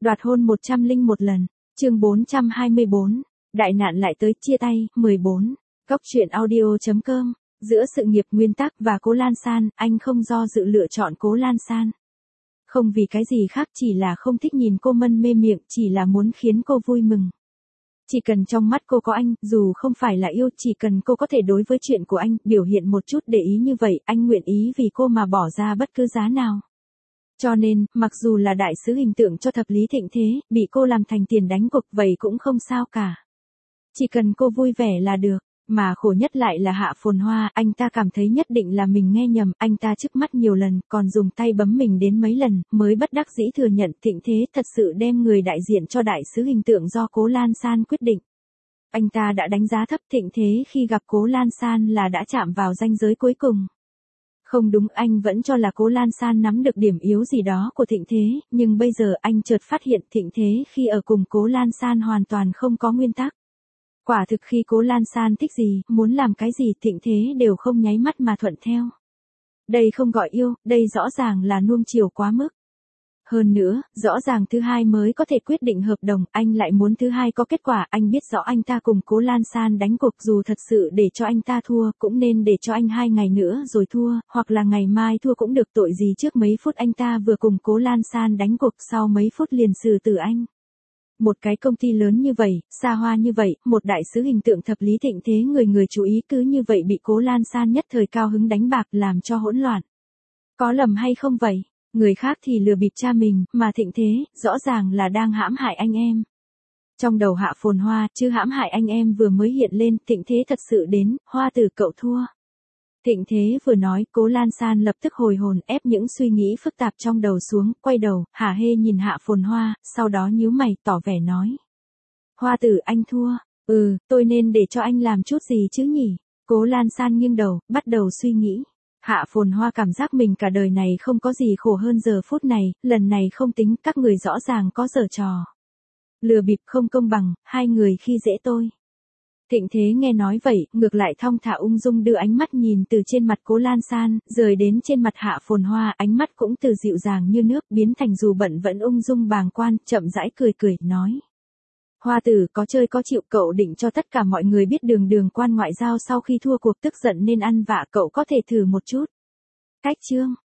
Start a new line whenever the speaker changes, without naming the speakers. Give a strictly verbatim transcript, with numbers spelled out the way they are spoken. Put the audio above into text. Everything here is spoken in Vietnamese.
Đoạt hôn một trăm linh một lần, chương bốn trăm hai mươi bốn, đại nạn lại tới, chia tay, mười bốn, Góc truyện audio.com, giữa sự nghiệp nguyên tắc và Cố Lan San, anh không do dự lựa chọn Cố Lan San. Không vì cái gì khác, chỉ là không thích nhìn cô mân mê miệng, chỉ là muốn khiến cô vui mừng. Chỉ cần trong mắt cô có anh, dù không phải là yêu, chỉ cần cô có thể đối với chuyện của anh, biểu hiện một chút để ý như vậy, anh nguyện ý vì cô mà bỏ ra bất cứ giá nào. Cho nên, mặc dù là đại sứ hình tượng cho thập lý thịnh thế, bị cô làm thành tiền đánh cuộc vậy cũng không sao cả. Chỉ cần cô vui vẻ là được, mà khổ nhất lại là Hạ Phồn Hoa, anh ta cảm thấy nhất định là mình nghe nhầm, anh ta trước mắt nhiều lần, còn dùng tay bấm mình đến mấy lần, mới bất đắc dĩ thừa nhận Thịnh Thế thật sự đem người đại diện cho đại sứ hình tượng do Cố Lan San quyết định. Anh ta đã đánh giá thấp Thịnh Thế khi gặp Cố Lan San là đã chạm vào ranh giới cuối cùng. Không đúng, anh vẫn cho là Cố Lan San nắm được điểm yếu gì đó của Thịnh Thế, nhưng bây giờ anh chợt phát hiện Thịnh Thế khi ở cùng Cố Lan San hoàn toàn không có nguyên tắc. Quả thực khi Cố Lan San thích gì, muốn làm cái gì, Thịnh Thế đều không nháy mắt mà thuận theo. Đây không gọi yêu, đây rõ ràng là nuông chiều quá mức. Hơn nữa, rõ ràng thứ hai mới có thể quyết định hợp đồng, anh lại muốn thứ hai có kết quả, anh biết rõ anh ta cùng Cố Lan San đánh cuộc, dù thật sự để cho anh ta thua, cũng nên để cho anh hai ngày nữa rồi thua, hoặc là ngày mai thua cũng được, tội gì trước mấy phút anh ta vừa cùng Cố Lan San đánh cuộc, sau mấy phút liền xử tử anh. Một cái công ty lớn như vậy, xa hoa như vậy, một đại sứ hình tượng thập lý thịnh thế người người chú ý cứ như vậy bị Cố Lan San nhất thời cao hứng đánh bạc làm cho hỗn loạn. Có lầm hay không vậy? Người khác thì lừa bịp cha mình, mà Thịnh Thế, rõ ràng là đang hãm hại anh em. Trong đầu Hạ Phồn Hoa, chứ hãm hại anh em vừa mới hiện lên, Thịnh Thế thật sự đến, Hoa tử cậu thua. Thịnh Thế vừa nói, Cố Lan San lập tức hồi hồn, ép những suy nghĩ phức tạp trong đầu xuống, quay đầu, hả hê nhìn Hạ Phồn Hoa, sau đó nhíu mày, tỏ vẻ nói. Hoa tử anh thua, ừ, tôi nên để cho anh làm chút gì chứ nhỉ? Cố Lan San nghiêng đầu, bắt đầu suy nghĩ. Hạ Phồn Hoa cảm giác mình cả đời này không có gì khổ hơn giờ phút này, lần này không tính, các người rõ ràng có giở trò. Lừa bịp không công bằng, hai người khi dễ tôi. Thịnh Thế nghe nói vậy, ngược lại thong thả ung dung đưa ánh mắt nhìn từ trên mặt Cố Lan San, rời đến trên mặt Hạ Phồn Hoa, ánh mắt cũng từ dịu dàng như nước, biến thành dù bận vẫn ung dung bàng quan, chậm rãi cười cười, nói. Hoa tử có chơi có chịu, cậu định cho tất cả mọi người biết đường đường quan ngoại giao sau khi thua cuộc tức giận nên ăn vạ, cậu có thể thử một chút. Cách chương.